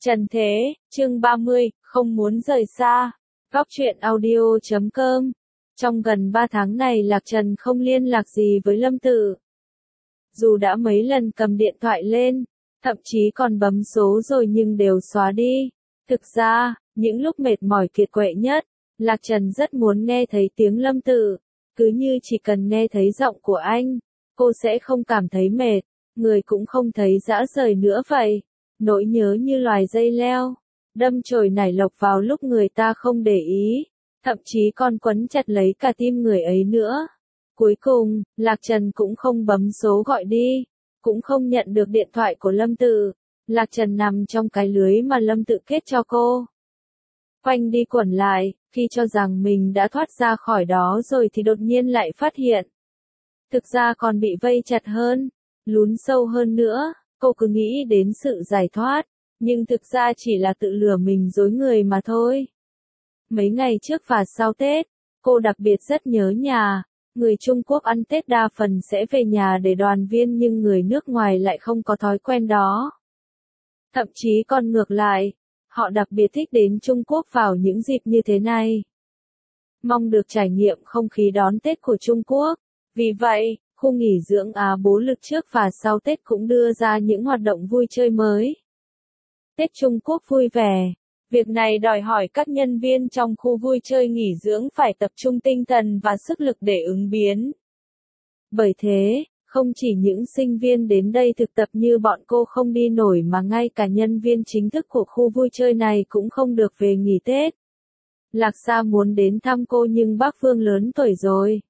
Trần Thế, chương 30, không muốn rời xa. Góc truyện audio.com. Trong gần 3 tháng này Lạc Trần không liên lạc gì với Lâm Tự. Dù đã mấy lần cầm điện thoại lên, thậm chí còn bấm số rồi nhưng đều xóa đi. Thực ra, những lúc mệt mỏi kiệt quệ nhất, Lạc Trần rất muốn nghe thấy tiếng Lâm Tự. Cứ như chỉ cần nghe thấy giọng của anh, cô sẽ không cảm thấy mệt, người cũng không thấy rã rời nữa vậy. Nỗi nhớ như loài dây leo, đâm chồi nảy lộc vào lúc người ta không để ý, thậm chí còn quấn chặt lấy cả tim người ấy nữa. Cuối cùng, Lạc Trần cũng không bấm số gọi đi, cũng không nhận được điện thoại của Lâm Tự. Lạc Trần nằm trong cái lưới mà Lâm Tự kết cho cô. Quanh đi quẩn lại, khi cho rằng mình đã thoát ra khỏi đó rồi thì đột nhiên lại phát hiện. Thực ra còn bị vây chặt hơn, lún sâu hơn nữa. Cô cứ nghĩ đến sự giải thoát, nhưng thực ra chỉ là tự lừa mình dối người mà thôi. Mấy ngày trước và sau Tết, cô đặc biệt rất nhớ nhà. Người Trung Quốc ăn Tết đa phần sẽ về nhà để đoàn viên nhưng người nước ngoài lại không có thói quen đó. Thậm chí còn ngược lại, họ đặc biệt thích đến Trung Quốc vào những dịp như thế này. Mong được trải nghiệm không khí đón Tết của Trung Quốc. Vì vậy, khu nghỉ dưỡng Á Bố Lực trước và sau Tết cũng đưa ra những hoạt động vui chơi mới. Tết Trung Quốc vui vẻ. Việc này đòi hỏi các nhân viên trong khu vui chơi nghỉ dưỡng phải tập trung tinh thần và sức lực để ứng biến. Bởi thế, không chỉ những sinh viên đến đây thực tập như bọn cô không đi nổi mà ngay cả nhân viên chính thức của khu vui chơi này cũng không được về nghỉ Tết. Lạc Sa muốn đến thăm cô nhưng bác Phương lớn tuổi rồi.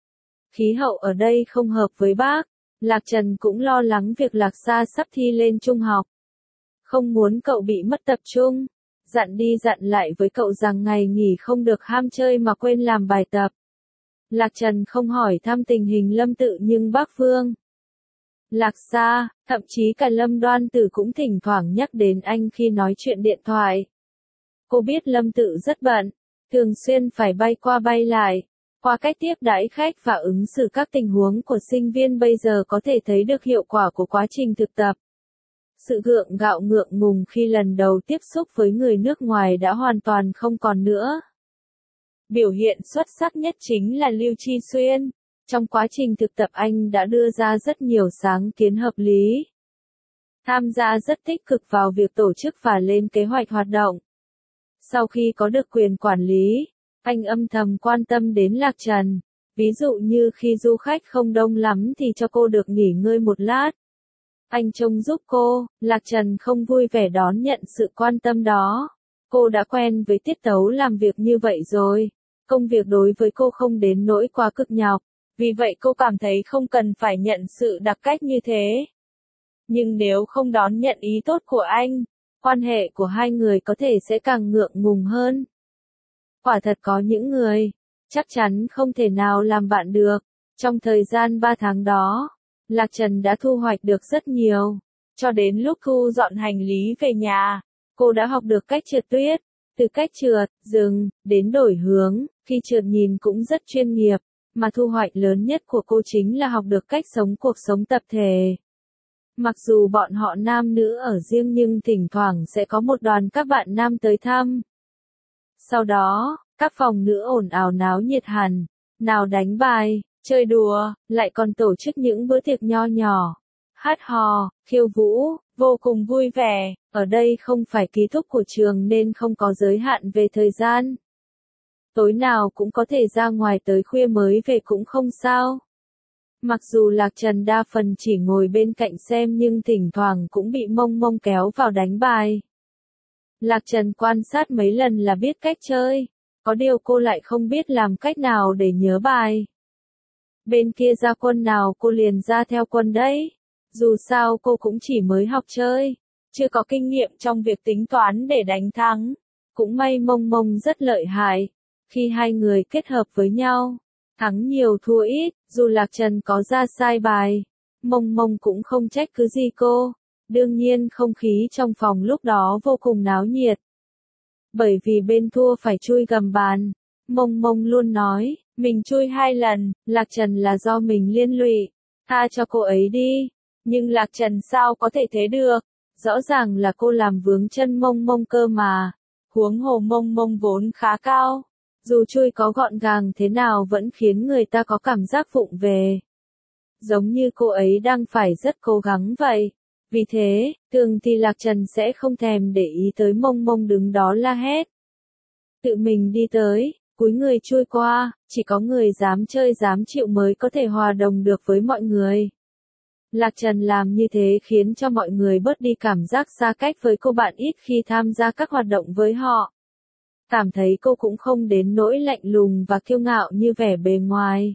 Khí hậu ở đây không hợp với bác, Lạc Trần cũng lo lắng việc Lạc Sa sắp thi lên trung học. Không muốn cậu bị mất tập trung, dặn đi dặn lại với cậu rằng ngày nghỉ không được ham chơi mà quên làm bài tập. Lạc Trần không hỏi thăm tình hình Lâm Tự nhưng bác Phương, Lạc Sa, thậm chí cả Lâm Đoan Tử cũng thỉnh thoảng nhắc đến anh khi nói chuyện điện thoại. Cô biết Lâm Tự rất bận, thường xuyên phải bay qua bay lại. Qua cách tiếp đãi khách và ứng xử các tình huống của sinh viên bây giờ có thể thấy được hiệu quả của quá trình thực tập. Sự gượng gạo ngượng ngùng khi lần đầu tiếp xúc với người nước ngoài đã hoàn toàn không còn nữa. Biểu hiện xuất sắc nhất chính là Lưu Chi Xuyên. Trong quá trình thực tập anh đã đưa ra rất nhiều sáng kiến hợp lý. Tham gia rất tích cực vào việc tổ chức và lên kế hoạch hoạt động. Sau khi có được quyền quản lý, anh âm thầm quan tâm đến Lạc Trần, ví dụ như khi du khách không đông lắm thì cho cô được nghỉ ngơi một lát. Anh trông giúp cô, Lạc Trần không vui vẻ đón nhận sự quan tâm đó. Cô đã quen với tiết tấu làm việc như vậy rồi, công việc đối với cô không đến nỗi quá cực nhọc, vì vậy cô cảm thấy không cần phải nhận sự đặc cách như thế. Nhưng nếu không đón nhận ý tốt của anh, quan hệ của hai người có thể sẽ càng ngượng ngùng hơn. Quả thật có những người, chắc chắn không thể nào làm bạn được. Trong thời gian 3 tháng đó, Lạc Trần đã thu hoạch được rất nhiều. Cho đến lúc thu dọn hành lý về nhà, cô đã học được cách trượt tuyết, từ cách trượt, dừng, đến đổi hướng, khi trượt nhìn cũng rất chuyên nghiệp, mà thu hoạch lớn nhất của cô chính là học được cách sống cuộc sống tập thể. Mặc dù bọn họ nam nữ ở riêng nhưng thỉnh thoảng sẽ có một đoàn các bạn nam tới thăm. Sau đó, các phòng nữ ồn ào náo nhiệt hẳn, nào đánh bài, chơi đùa, lại còn tổ chức những bữa tiệc nho nhỏ, hát hò, khiêu vũ, vô cùng vui vẻ. Ở đây không phải ký túc của trường nên không có giới hạn về thời gian. Tối nào cũng có thể ra ngoài tới khuya mới về cũng không sao. Mặc dù Lạc Trần đa phần chỉ ngồi bên cạnh xem nhưng thỉnh thoảng cũng bị mông kéo vào đánh bài. Lạc Trần quan sát mấy lần là biết cách chơi, có điều cô lại không biết làm cách nào để nhớ bài. Bên kia ra quân nào cô liền ra theo quân đấy. Dù sao cô cũng chỉ mới học chơi, chưa có kinh nghiệm trong việc tính toán để đánh thắng. Cũng may mông rất lợi hại. Khi hai người kết hợp với nhau, thắng nhiều thua ít, dù Lạc Trần có ra sai bài, mông cũng không trách cứ gì cô. Đương nhiên không khí trong phòng lúc đó vô cùng náo nhiệt. Bởi vì bên thua phải chui gầm bàn, mông luôn nói, mình chui 2 lần, Lạc Trần là do mình liên lụy, tha cho cô ấy đi. Nhưng Lạc Trần sao có thể thế được, Rõ ràng là cô làm vướng chân Mông Mông cơ mà. Huống hồ Mông Mông vốn khá cao. Dù chui có gọn gàng thế nào vẫn khiến người ta có cảm giác vụng về. Giống như cô ấy đang phải rất cố gắng vậy. Vì thế, thường thì Lạc Trần sẽ không thèm để ý tới Mông Mông đứng đó la hét. Tự mình đi tới, cúi người chui qua, chỉ có người dám chơi dám chịu mới có thể hòa đồng được với mọi người. Lạc Trần làm như thế khiến cho mọi người bớt đi cảm giác xa cách với cô bạn ít khi tham gia các hoạt động với họ. Cảm thấy cô cũng không đến nỗi lạnh lùng và kiêu ngạo như vẻ bề ngoài.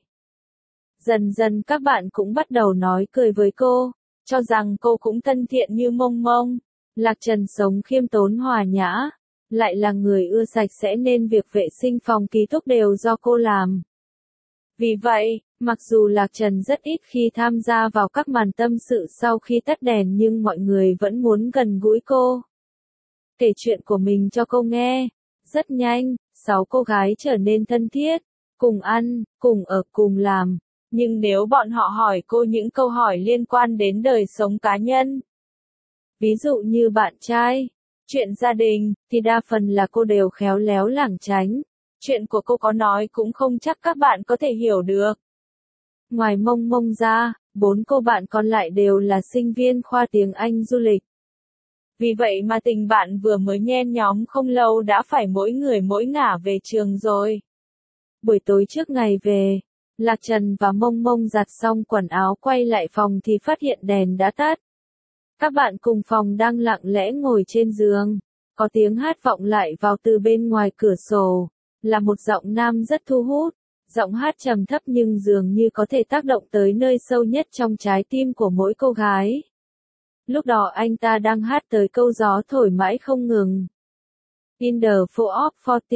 Dần dần các bạn cũng bắt đầu nói cười với cô, cho rằng cô cũng thân thiện như Mông Mông. Lạc Trần sống khiêm tốn hòa nhã, lại là người ưa sạch sẽ nên việc vệ sinh phòng ký túc đều do cô làm. Vì vậy, mặc dù Lạc Trần rất ít khi tham gia vào các màn tâm sự sau khi tắt đèn nhưng mọi người vẫn muốn gần gũi cô. Kể chuyện của mình cho cô nghe. Rất nhanh, 6 cô gái trở nên thân thiết, cùng ăn, cùng ở, cùng làm. Nhưng nếu bọn họ hỏi cô những câu hỏi liên quan đến đời sống cá nhân, ví dụ như bạn trai, chuyện gia đình, thì đa phần là cô đều khéo léo lảng tránh. Chuyện của cô có nói cũng không chắc các bạn có thể hiểu được. Ngoài Mông Mông ra, 4 cô bạn còn lại đều là sinh viên khoa tiếng Anh du lịch. Vì vậy mà tình bạn vừa mới nhen nhóm không lâu đã phải mỗi người mỗi ngả về trường rồi. Buổi tối trước ngày về, Lạc Trần và Mông Mông giặt xong quần áo quay lại phòng thì phát hiện đèn đã tắt. Các bạn cùng phòng đang lặng lẽ ngồi trên giường. Có tiếng hát vọng lại vào từ bên ngoài cửa sổ, là một giọng nam rất thu hút. Giọng hát trầm thấp nhưng dường như có thể tác động tới nơi sâu nhất trong trái tim của mỗi cô gái. Lúc đó anh ta đang hát tới câu gió thổi mãi không ngừng. In the fall of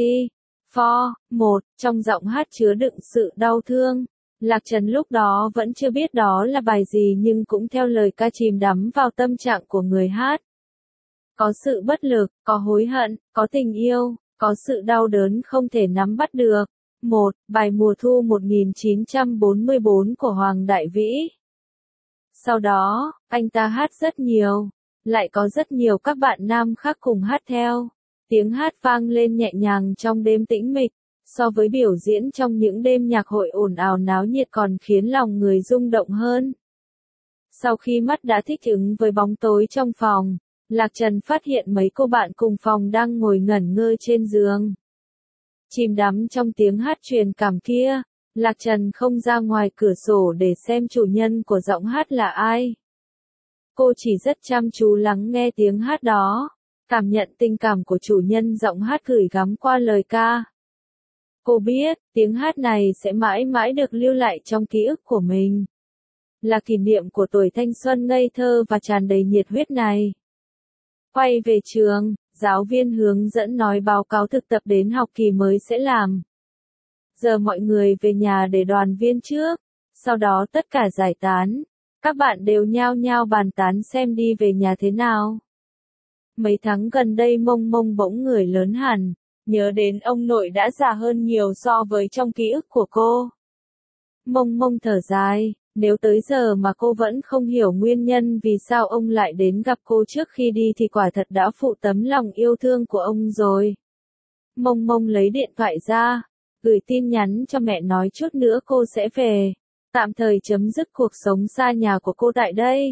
44, 1, trong giọng hát chứa đựng sự đau thương. Lạc Trần lúc đó vẫn chưa biết đó là bài gì nhưng cũng theo lời ca chìm đắm vào tâm trạng của người hát. Có sự bất lực, có hối hận, có tình yêu, có sự đau đớn không thể nắm bắt được. 1. Bài Mùa Thu 1944 của Hoàng Đại Vĩ. Sau đó, anh ta hát rất nhiều. Lại có rất nhiều các bạn nam khác cùng hát theo. Tiếng hát vang lên nhẹ nhàng trong đêm tĩnh mịch. So với biểu diễn trong những đêm nhạc hội ồn ào náo nhiệt còn khiến lòng người rung động hơn. Sau khi mắt đã thích ứng với bóng tối trong phòng, Lạc Trần phát hiện mấy cô bạn cùng phòng đang ngồi ngẩn ngơ trên giường. Chìm đắm trong tiếng hát truyền cảm kia, Lạc Trần không ra ngoài cửa sổ để xem chủ nhân của giọng hát là ai. Cô chỉ rất chăm chú lắng nghe tiếng hát đó, cảm nhận tình cảm của chủ nhân giọng hát gửi gắm qua lời ca. Cô biết, tiếng hát này sẽ mãi mãi được lưu lại trong ký ức của mình. Là kỷ niệm của tuổi thanh xuân ngây thơ và tràn đầy nhiệt huyết này. Quay về trường, giáo viên hướng dẫn nói báo cáo thực tập đến học kỳ mới sẽ làm. Giờ mọi người về nhà để đoàn viên trước, sau đó tất cả giải tán. Các bạn đều nhao nhao bàn tán xem đi về nhà thế nào. Mấy tháng gần đây Mông Mông bỗng người lớn hẳn, nhớ đến ông nội đã già hơn nhiều so với trong ký ức của cô. Mông Mông thở dài, nếu tới giờ mà cô vẫn không hiểu nguyên nhân vì sao ông lại đến gặp cô trước khi đi thì quả thật đã phụ tấm lòng yêu thương của ông rồi. Mông Mông lấy điện thoại ra, gửi tin nhắn cho mẹ nói chút nữa cô sẽ về, tạm thời chấm dứt cuộc sống xa nhà của cô tại đây.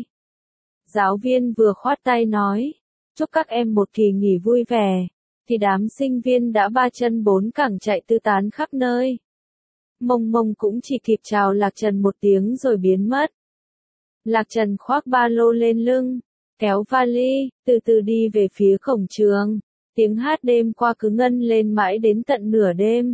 Giáo viên vừa khoát tay nói, chúc các em một kỳ nghỉ vui vẻ, thì đám sinh viên đã ba chân bốn cẳng chạy tứ tán khắp nơi. Mông Mông cũng chỉ kịp chào Lạc Trần một tiếng rồi biến mất. Lạc Trần khoác ba lô lên lưng, kéo vali, từ từ đi về phía cổng trường. Tiếng hát đêm qua cứ ngân lên mãi đến tận nửa đêm.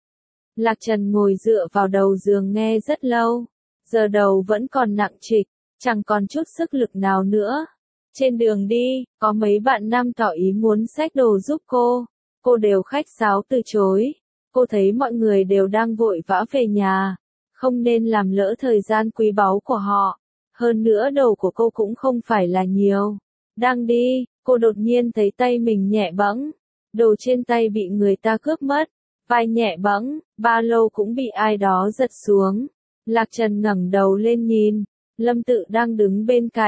Lạc Trần ngồi dựa vào đầu giường nghe rất lâu. Giờ đầu vẫn còn nặng trịch, chẳng còn chút sức lực nào nữa. Trên đường đi, có mấy bạn nam tỏ ý muốn xách đồ giúp cô. Cô đều khách sáo từ chối. Cô thấy mọi người đều đang vội vã về nhà, không nên làm lỡ thời gian quý báu của họ. Hơn nữa đồ của cô cũng không phải là nhiều. Đang đi, cô đột nhiên thấy tay mình nhẹ bẫng. Đồ trên tay bị người ta cướp mất. Vai nhẹ bẫng, ba lô cũng bị ai đó giật xuống. Lạc Trần ngẩng đầu lên nhìn, Lâm Tự đang đứng bên cạnh.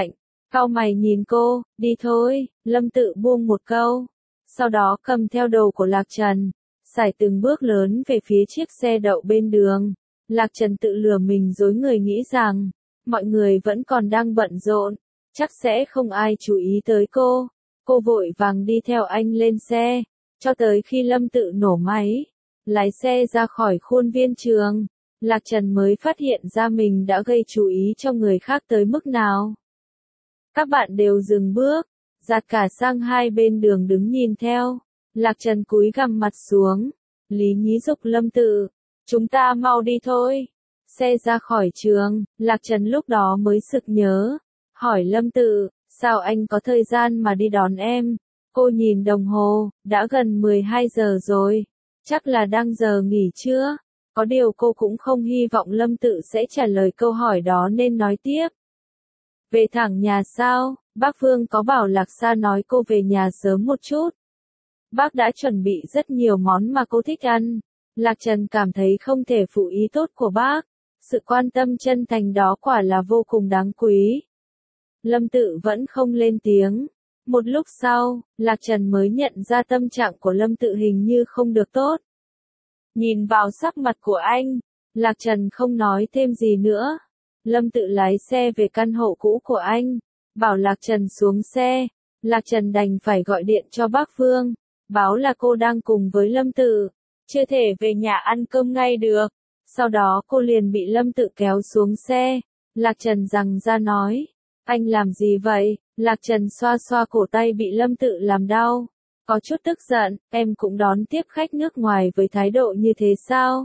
Cau mày nhìn cô, đi thôi, Lâm Tự buông một câu. Sau đó cầm theo đồ của Lạc Trần, sải từng bước lớn về phía chiếc xe đậu bên đường. Lạc Trần tự lừa mình dối người nghĩ rằng, mọi người vẫn còn đang bận rộn, chắc sẽ không ai chú ý tới cô. Cô vội vàng đi theo anh lên xe, cho tới khi Lâm Tự nổ máy, lái xe ra khỏi khuôn viên trường. Lạc Trần mới phát hiện ra mình đã gây chú ý cho người khác tới mức nào. Các bạn đều dừng bước, dạt cả sang hai bên đường đứng nhìn theo. Lạc Trần cúi gằm mặt xuống, Lý Nhí giục Lâm Tự, chúng ta mau đi thôi. Xe ra khỏi trường, Lạc Trần lúc đó mới sực nhớ, hỏi Lâm Tự, sao anh có thời gian mà đi đón em? Cô nhìn đồng hồ, đã gần 12 giờ rồi, chắc là đang giờ nghỉ trưa. Có điều cô cũng không hy vọng Lâm Tự sẽ trả lời câu hỏi đó nên nói tiếp. Về thẳng nhà sao? Bác Phương có bảo Lạc Sa nói cô về nhà sớm một chút. Bác đã chuẩn bị rất nhiều món mà cô thích ăn. Lạc Trần cảm thấy không thể phụ ý tốt của bác. Sự quan tâm chân thành đó quả là vô cùng đáng quý. Lâm Tự vẫn không lên tiếng. Một lúc sau, Lạc Trần mới nhận ra tâm trạng của Lâm Tự hình như không được tốt. Nhìn vào sắc mặt của anh, Lạc Trần không nói thêm gì nữa. Lâm Tự lái xe về căn hộ cũ của anh, bảo Lạc Trần xuống xe. Lạc Trần đành phải gọi điện cho bác Phương, báo là cô đang cùng với Lâm Tự, chưa thể về nhà ăn cơm ngay được. Sau đó cô liền bị Lâm Tự kéo xuống xe. Lạc Trần giằng ra nói, anh làm gì vậy? Lạc Trần xoa xoa cổ tay bị Lâm Tự làm đau. Có chút tức giận, em cũng đón tiếp khách nước ngoài với thái độ như thế sao?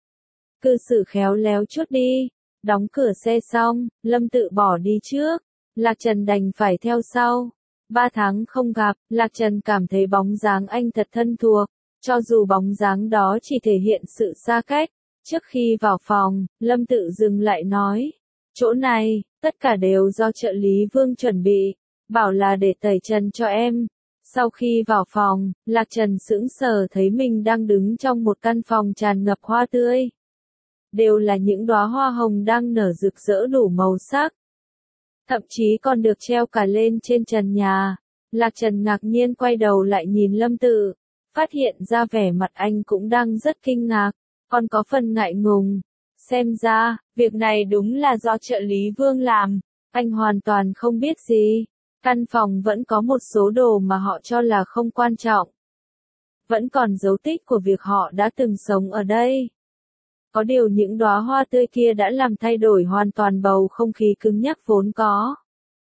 Cư xử khéo léo chút đi. Đóng cửa xe xong, Lâm Tự bỏ đi trước. Lạc Trần đành phải theo sau. 3 tháng không gặp, Lạc Trần cảm thấy bóng dáng anh thật thân thuộc. Cho dù bóng dáng đó chỉ thể hiện sự xa cách. Trước khi vào phòng, Lâm Tự dừng lại nói. Chỗ này, tất cả đều do trợ lý Vương chuẩn bị. Bảo là để tẩy trần cho em. Sau khi vào phòng, Lạc Trần sững sờ thấy mình đang đứng trong một căn phòng tràn ngập hoa tươi. Đều là những đóa hoa hồng đang nở rực rỡ đủ màu sắc. Thậm chí còn được treo cả lên trên trần nhà. Lạc Trần ngạc nhiên quay đầu lại nhìn Lâm Tự, phát hiện ra vẻ mặt anh cũng đang rất kinh ngạc, còn có phần ngại ngùng. Xem ra, việc này đúng là do trợ lý Vương làm, anh hoàn toàn không biết gì. Căn phòng vẫn có một số đồ mà họ cho là không quan trọng. Vẫn còn dấu tích của việc họ đã từng sống ở đây. Có điều những đóa hoa tươi kia đã làm thay đổi hoàn toàn bầu không khí cứng nhắc vốn có.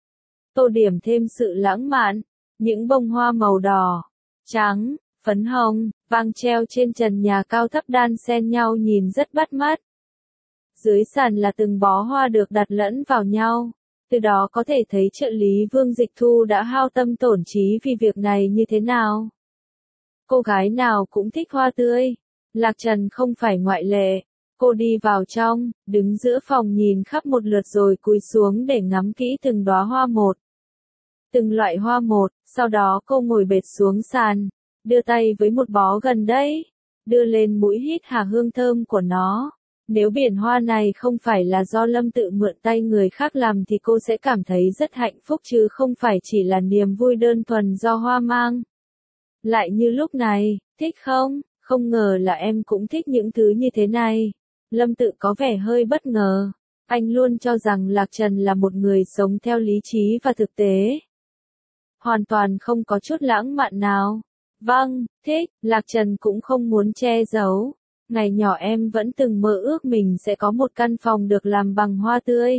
Tô điểm thêm sự lãng mạn, những bông hoa màu đỏ, trắng, phấn hồng, vàng treo trên trần nhà cao thấp đan xen nhau nhìn rất bắt mắt. Dưới sàn là từng bó hoa được đặt lẫn vào nhau. Từ đó có thể thấy trợ lý Vương Dịch Thu đã hao tâm tổn trí vì việc này như thế nào. Cô gái nào cũng thích hoa tươi. Lạc Trần không phải ngoại lệ. Cô đi vào trong, đứng giữa phòng nhìn khắp một lượt rồi cúi xuống để ngắm kỹ từng đóa hoa một. Từng loại hoa một, sau đó cô ngồi bệt xuống sàn, đưa tay với một bó gần đấy, đưa lên mũi hít hà hương thơm của nó. Nếu biển hoa này không phải là do Lâm Tự mượn tay người khác làm thì cô sẽ cảm thấy rất hạnh phúc chứ không phải chỉ là niềm vui đơn thuần do hoa mang. Lại như lúc này, thích không? Không ngờ là em cũng thích những thứ như thế này. Lâm Tự có vẻ hơi bất ngờ. Anh luôn cho rằng Lạc Trần là một người sống theo lý trí và thực tế. Hoàn toàn không có chút lãng mạn nào. Vâng, thích, Lạc Trần cũng không muốn che giấu. Ngày nhỏ em vẫn từng mơ ước mình sẽ có một căn phòng được làm bằng hoa tươi.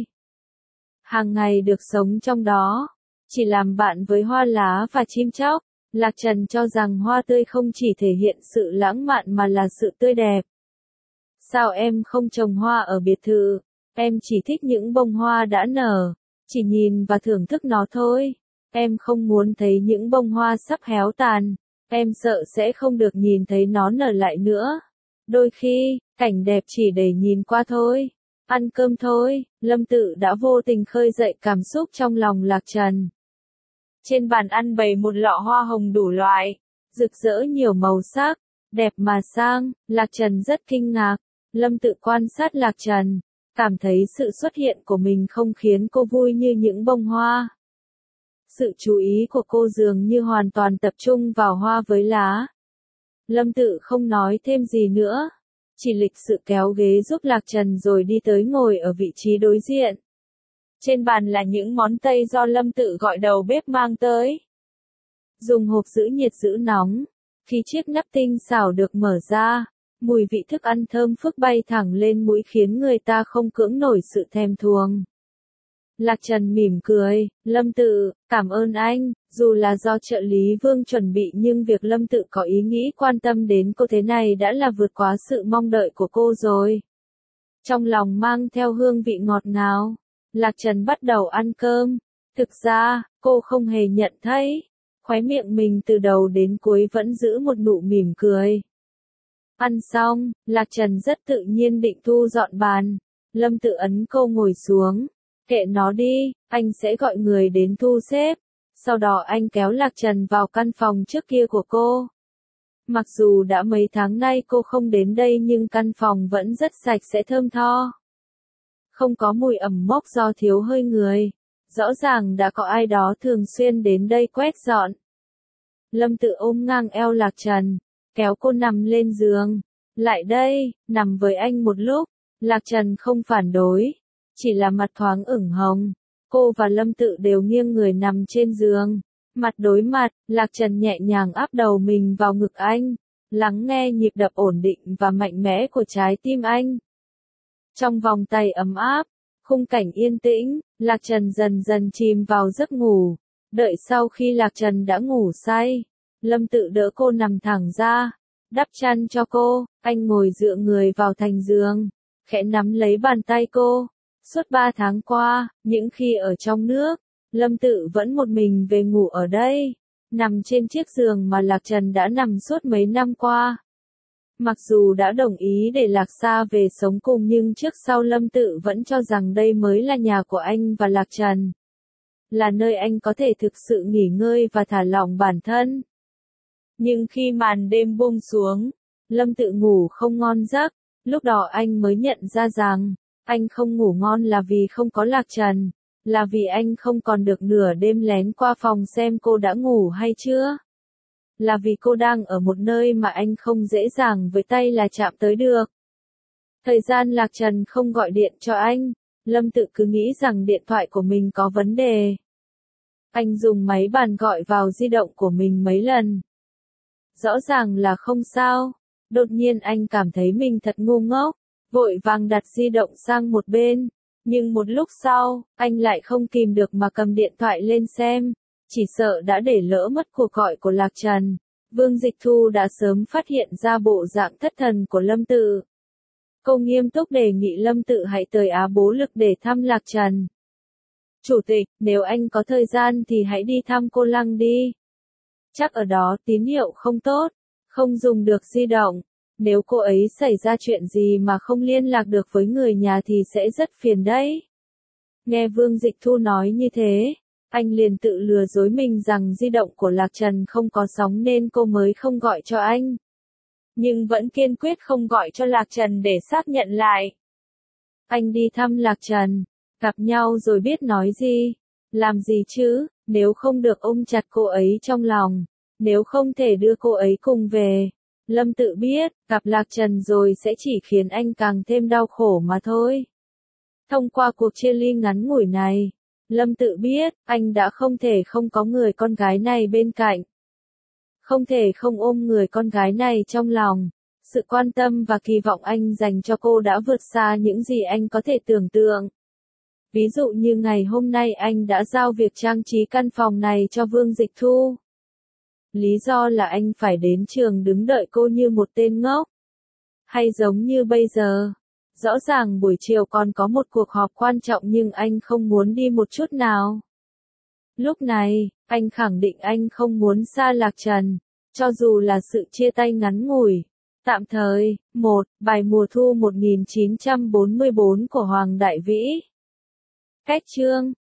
Hàng ngày được sống trong đó. Chỉ làm bạn với hoa lá và chim chóc. Lạc Trần cho rằng hoa tươi không chỉ thể hiện sự lãng mạn mà là sự tươi đẹp. Sao em không trồng hoa ở biệt thự? Em chỉ thích những bông hoa đã nở. Chỉ nhìn và thưởng thức nó thôi. Em không muốn thấy những bông hoa sắp héo tàn. Em sợ sẽ không được nhìn thấy nó nở lại nữa. Đôi khi, cảnh đẹp chỉ để nhìn qua thôi. Ăn cơm thôi, Lâm Tự đã vô tình khơi dậy cảm xúc trong lòng Lạc Trần. Trên bàn ăn bày một lọ hoa hồng đủ loại, rực rỡ nhiều màu sắc, đẹp mà sang. Lạc Trần rất kinh ngạc. Lâm Tự quan sát Lạc Trần, cảm thấy sự xuất hiện của mình không khiến cô vui như những bông hoa. Sự chú ý của cô dường như hoàn toàn tập trung vào hoa với lá. Lâm Tự không nói thêm gì nữa, chỉ lịch sự kéo ghế giúp Lạc Trần rồi đi tới ngồi ở vị trí đối diện. Trên bàn là những món Tây do Lâm Tự gọi đầu bếp mang tới. Dùng hộp giữ nhiệt giữ nóng. Khi chiếc nắp tinh xảo được mở ra, mùi vị thức ăn thơm phức bay thẳng lên mũi khiến người ta không cưỡng nổi sự thèm thuồng. Lạc Trần mỉm cười, Lâm Tự, cảm ơn anh, dù là do trợ lý Vương chuẩn bị nhưng việc Lâm Tự có ý nghĩ quan tâm đến cô thế này đã là vượt quá sự mong đợi của cô rồi. Trong lòng mang theo hương vị ngọt ngào, Lạc Trần bắt đầu ăn cơm. Thực ra, cô không hề nhận thấy, khóe miệng mình từ đầu đến cuối vẫn giữ một nụ mỉm cười. Ăn xong, Lạc Trần rất tự nhiên định thu dọn bàn. Lâm Tự ấn cô ngồi xuống. Kệ nó đi, anh sẽ gọi người đến thu xếp. Sau đó anh kéo Lạc Trần vào căn phòng trước kia của cô. Mặc dù đã mấy tháng nay cô không đến đây nhưng căn phòng vẫn rất sạch sẽ thơm tho. Không có mùi ẩm mốc do thiếu hơi người. Rõ ràng đã có ai đó thường xuyên đến đây quét dọn. Lâm Tự ôm ngang eo Lạc Trần, kéo cô nằm lên giường. Lại đây, nằm với anh một lúc. Lạc Trần không phản đối, chỉ là mặt thoáng ửng hồng. Cô và Lâm Tự đều nghiêng người nằm trên giường. Mặt đối mặt, Lạc Trần nhẹ nhàng áp đầu mình vào ngực anh, lắng nghe nhịp đập ổn định và mạnh mẽ của trái tim anh. Trong vòng tay ấm áp, khung cảnh yên tĩnh, Lạc Trần dần dần chìm vào giấc ngủ. Đợi sau khi Lạc Trần đã ngủ say, Lâm Tự đỡ cô nằm thẳng ra, đắp chăn cho cô, anh ngồi dựa người vào thành giường, khẽ nắm lấy bàn tay cô. Suốt 3 tháng qua, những khi ở trong nước, Lâm Tự vẫn một mình về ngủ ở đây, nằm trên chiếc giường mà Lạc Trần đã nằm suốt mấy năm qua. Mặc dù đã đồng ý để Lạc Sa về sống cùng nhưng trước sau Lâm Tự vẫn cho rằng đây mới là nhà của anh và Lạc Trần. Là nơi anh có thể thực sự nghỉ ngơi và thả lỏng bản thân. Nhưng khi màn đêm buông xuống, Lâm Tự ngủ không ngon giấc, lúc đó anh mới nhận ra rằng, anh không ngủ ngon là vì không có Lạc Trần, là vì anh không còn được nửa đêm lén qua phòng xem cô đã ngủ hay chưa. Là vì cô đang ở một nơi mà anh không dễ dàng với tay là chạm tới được. Thời gian Lạc Trần không gọi điện cho anh, Lâm Tự cứ nghĩ rằng điện thoại của mình có vấn đề. Anh dùng máy bàn gọi vào di động của mình mấy lần. Rõ ràng là không sao. Đột nhiên anh cảm thấy mình thật ngu ngốc, vội vàng đặt di động sang một bên. Nhưng một lúc sau, anh lại không kìm được mà cầm điện thoại lên xem. Chỉ sợ đã để lỡ mất cuộc gọi của Lạc Trần. Vương Dịch Thu đã sớm phát hiện ra bộ dạng thất thần của Lâm Tự. Cô nghiêm túc đề nghị Lâm Tự hãy tới Á Bố Lực để thăm Lạc Trần. Chủ tịch, nếu anh có thời gian thì hãy đi thăm cô Lăng đi. Chắc ở đó tín hiệu không tốt, không dùng được di động. Nếu cô ấy xảy ra chuyện gì mà không liên lạc được với người nhà thì sẽ rất phiền đấy. Nghe Vương Dịch Thu nói như thế, anh liền tự lừa dối mình rằng di động của Lạc Trần không có sóng nên cô mới không gọi cho anh. Nhưng vẫn kiên quyết không gọi cho Lạc Trần để xác nhận lại. Anh đi thăm Lạc Trần, gặp nhau rồi biết nói gì, làm gì chứ, nếu không được ôm chặt cô ấy trong lòng, nếu không thể đưa cô ấy cùng về. Lâm Tự biết, gặp Lạc Trần rồi sẽ chỉ khiến anh càng thêm đau khổ mà thôi. Thông qua cuộc chia ly ngắn ngủi này, Lâm Tự biết, anh đã không thể không có người con gái này bên cạnh. Không thể không ôm người con gái này trong lòng. Sự quan tâm và kỳ vọng anh dành cho cô đã vượt xa những gì anh có thể tưởng tượng. Ví dụ như ngày hôm nay anh đã giao việc trang trí căn phòng này cho Vương Dịch Thu. Lý do là anh phải đến trường đứng đợi cô như một tên ngốc. Hay giống như bây giờ. Rõ ràng buổi chiều còn có một cuộc họp quan trọng nhưng anh không muốn đi một chút nào. Lúc này, anh khẳng định anh không muốn xa Lạc Trần, cho dù là sự chia tay ngắn ngủi, tạm thời. Bài mùa thu 1944 của Hoàng Đại Vĩ. Cách chương